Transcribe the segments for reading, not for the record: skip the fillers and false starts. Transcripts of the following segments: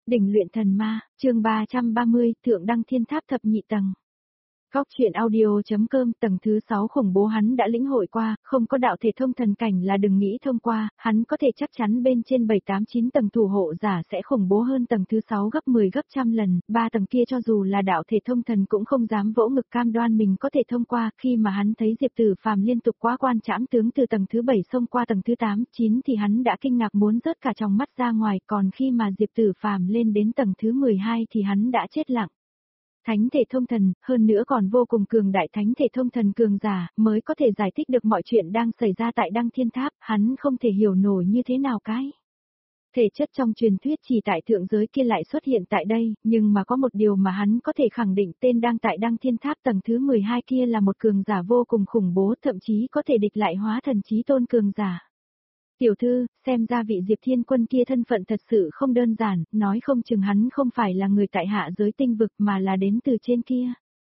Đỉnh luyện thần ma, chương 330, Thượng Đăng Thiên Tháp thập nhị tầng. Góc truyện audio.com tầng thứ 6 khủng bố hắn đã lĩnh hội qua, không có đạo thể thông thần cảnh là đừng nghĩ thông qua, hắn có thể chắc chắn bên trên 7, 8, 9 tầng thủ hộ giả sẽ khủng bố hơn tầng thứ 6 gấp 10 gấp trăm lần, 3 tầng kia cho dù là đạo thể thông thần cũng không dám vỗ ngực cam đoan mình có thể thông qua, khi mà hắn thấy Diệp Tử Phàm liên tục quá quan trảm tướng từ tầng thứ 7 xông qua tầng thứ 8, 9 thì hắn đã kinh ngạc muốn rớt cả tròng mắt ra ngoài, còn khi mà Diệp Tử Phàm lên đến tầng thứ 12 thì hắn đã chết lặng. Thánh thể thông thần, hơn nữa còn vô cùng cường đại thánh thể thông thần cường giả, mới có thể giải thích được mọi chuyện đang xảy ra tại Đăng Thiên Tháp, hắn không thể hiểu nổi như thế nào cái. Thể chất trong truyền thuyết chỉ tại thượng giới kia lại xuất hiện tại đây, nhưng mà có một điều mà hắn có thể khẳng định tên đang tại Đăng Thiên Tháp tầng thứ 12 kia là một cường giả vô cùng khủng bố, thậm chí có thể địch lại hóa thần chí tôn cường giả. Tiểu thư, xem ra vị Diệp Thiên Quân kia thân phận thật sự không đơn giản, nói không chừng hắn không phải là người tại hạ giới tinh vực mà là đến từ trên kia.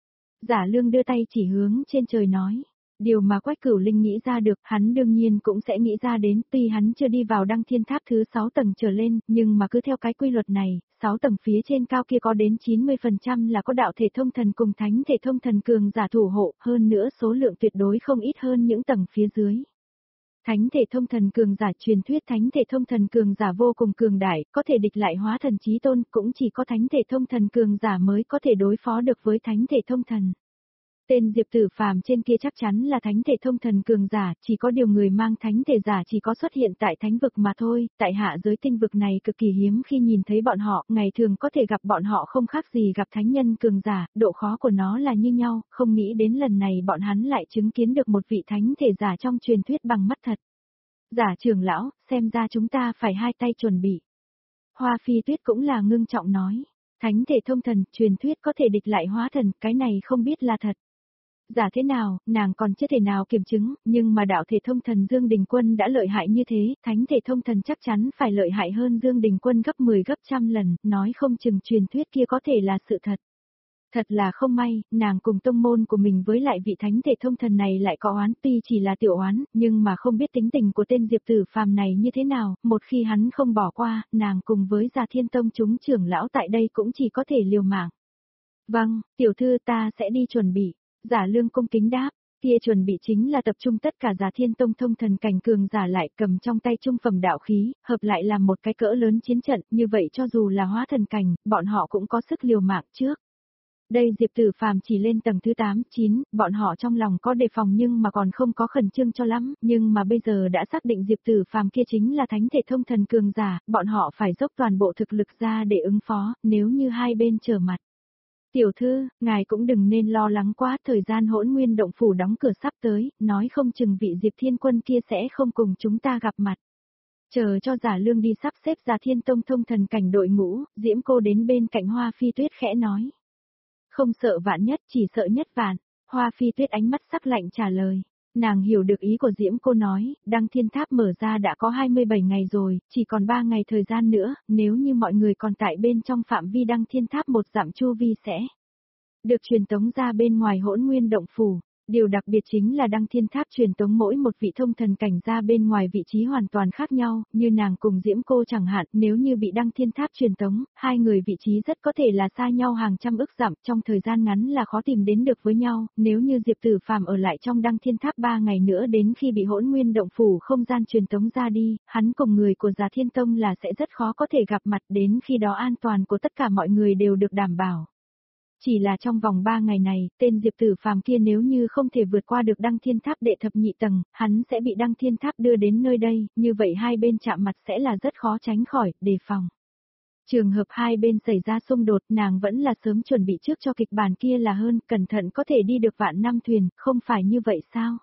Giả Lương đưa tay chỉ hướng trên trời nói. Điều mà Quách Cửu Linh nghĩ ra được, hắn đương nhiên cũng sẽ nghĩ ra đến, tuy hắn chưa đi vào Đăng Thiên Tháp thứ 6 tầng trở lên, nhưng mà cứ theo cái quy luật này, 6 tầng phía trên cao kia có đến 90% là có đạo thể thông thần cùng thánh thể thông thần cường giả thủ hộ, hơn nữa số lượng tuyệt đối không ít hơn những tầng phía dưới. Thánh thể thông thần cường giả truyền thuyết thánh thể thông thần cường giả vô cùng cường đại, có thể địch lại hóa thần chí tôn, cũng chỉ có thánh thể thông thần cường giả mới có thể đối phó được với thánh thể thông thần. Tên Diệp Tử Phàm trên kia chắc chắn là thánh thể thông thần cường giả, chỉ có điều người mang thánh thể giả chỉ có xuất hiện tại thánh vực mà thôi, tại hạ giới tinh vực này cực kỳ hiếm khi nhìn thấy bọn họ, ngày thường có thể gặp bọn họ không khác gì gặp thánh nhân cường giả, độ khó của nó là như nhau, không nghĩ đến lần này bọn hắn lại chứng kiến được một vị thánh thể giả trong truyền thuyết bằng mắt thật. Giả trưởng lão, xem ra chúng ta phải hai tay chuẩn bị. Hoa Phi Tuyết cũng là ngưng trọng nói, thánh thể thông thần, truyền thuyết có thể địch lại hóa thần, cái này không biết là thật. Giả thế nào, nàng còn chưa thể nào kiểm chứng, nhưng mà đạo thể thông thần Dương Đình Quân đã lợi hại như thế, thánh thể thông thần chắc chắn phải lợi hại hơn Dương Đình Quân gấp 10 gấp trăm lần, nói không chừng truyền thuyết kia có thể là sự thật. Thật là không may, nàng cùng tông môn của mình với lại vị thánh thể thông thần này lại có oán, tuy chỉ là tiểu oán, nhưng mà không biết tính tình của tên Diệp Tử Phàm này như thế nào, một khi hắn không bỏ qua, nàng cùng với Già Thiên Tông chúng trưởng lão tại đây cũng chỉ có thể liều mạng. Vâng, tiểu thư ta sẽ đi chuẩn bị. Giả Lương cung kính đáp, kia chuẩn bị chính là tập trung tất cả Giả Thiên Tông thông thần cảnh cường giả lại cầm trong tay trung phẩm đạo khí, hợp lại làm một cái cỡ lớn chiến trận, như vậy cho dù là hóa thần cảnh, bọn họ cũng có sức liều mạng trước. Đây Diệp Tử Phàm chỉ lên tầng thứ 8, 9, bọn họ trong lòng có đề phòng nhưng mà còn không có khẩn trương cho lắm, nhưng mà bây giờ đã xác định Diệp Tử Phàm kia chính là thánh thể thông thần cường giả, bọn họ phải dốc toàn bộ thực lực ra để ứng phó, nếu như hai bên trở mặt. Tiểu thư, ngài cũng đừng nên lo lắng quá, thời gian Hỗn Nguyên động phủ đóng cửa sắp tới, nói không chừng vị Diệp Thiên Quân kia sẽ không cùng chúng ta gặp mặt. Chờ cho Giả Lương đi sắp xếp Giả Thiên Tông thông thần cảnh đội ngũ, Diễm Cô đến bên cạnh Hoa Phi Tuyết khẽ nói. Không sợ vạn nhất, chỉ sợ nhất vạn. Hoa Phi Tuyết ánh mắt sắc lạnh trả lời. Nàng hiểu được ý của Diễm Cô nói, Đăng Thiên Tháp mở ra đã có 27 ngày rồi, chỉ còn 3 ngày thời gian nữa, nếu như mọi người còn tại bên trong phạm vi Đăng Thiên Tháp một dặm chu vi sẽ được truyền tống ra bên ngoài Hỗn Nguyên động phủ. Điều đặc biệt chính là Đăng Thiên Tháp truyền tống mỗi một vị thông thần cảnh ra bên ngoài vị trí hoàn toàn khác nhau, như nàng cùng Diễm Cô chẳng hạn, nếu như bị Đăng Thiên Tháp truyền tống, hai người vị trí rất có thể là xa nhau hàng trăm ức dặm, trong thời gian ngắn là khó tìm đến được với nhau, nếu như Diệp Tử Phàm ở lại trong Đăng Thiên Tháp 3 ngày nữa đến khi bị Hỗn Nguyên động phủ không gian truyền tống ra đi, hắn cùng người của Già Thiên Tông là sẽ rất khó có thể gặp mặt, đến khi đó an toàn của tất cả mọi người đều được đảm bảo. Chỉ là trong vòng 3 ngày này, tên Diệp Tử Phàm kia nếu như không thể vượt qua được Đăng Thiên Tháp đệ thập nhị tầng, hắn sẽ bị Đăng Thiên Tháp đưa đến nơi đây, như vậy hai bên chạm mặt sẽ là rất khó tránh khỏi, đề phòng. Trường hợp hai bên xảy ra xung đột, nàng vẫn là sớm chuẩn bị trước cho kịch bản kia là hơn, cẩn thận có thể đi được vạn năm thuyền, không phải như vậy sao?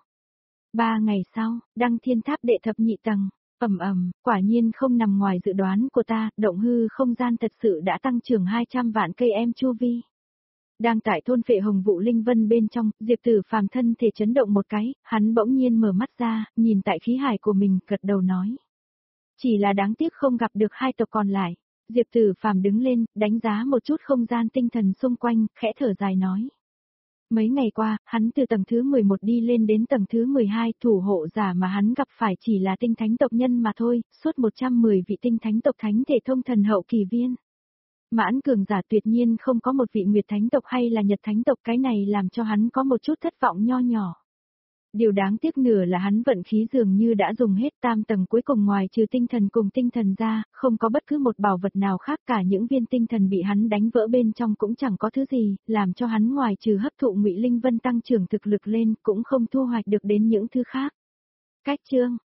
3 ngày sau, Đăng Thiên Tháp đệ thập nhị tầng. Quả nhiên không nằm ngoài dự đoán của ta, động hư không gian thật sự đã tăng trưởng 200 vạn cây em chu vi. Đang tại thôn Phệ Hồng Vụ Linh Vân bên trong, Diệp Tử Phàm thân thể chấn động một cái, hắn bỗng nhiên mở mắt ra, nhìn tại khí hải của mình, gật đầu nói. Chỉ là đáng tiếc không gặp được hai tộc còn lại. Diệp Tử Phàm đứng lên, đánh giá một chút không gian tinh thần xung quanh, khẽ thở dài nói. Mấy ngày qua, hắn từ tầng thứ 11 đi lên đến tầng thứ 12, thủ hộ giả mà hắn gặp phải chỉ là tinh thánh tộc nhân mà thôi, suốt 110 vị tinh thánh tộc thánh thể thông thần hậu kỳ viên. Mãn cường giả tuyệt nhiên không có một vị Nguyệt Thánh tộc hay là Nhật Thánh tộc, cái này làm cho hắn có một chút thất vọng nho nhỏ. Điều đáng tiếc nửa là hắn vận khí dường như đã dùng hết, tam tầng cuối cùng ngoài trừ tinh thần cùng tinh thần ra, không có bất cứ một bảo vật nào khác, cả những viên tinh thần bị hắn đánh vỡ bên trong cũng chẳng có thứ gì, làm cho hắn ngoài trừ hấp thụ Ngụy Linh Vân tăng trưởng thực lực lên cũng không thu hoạch được đến những thứ khác. Cách chương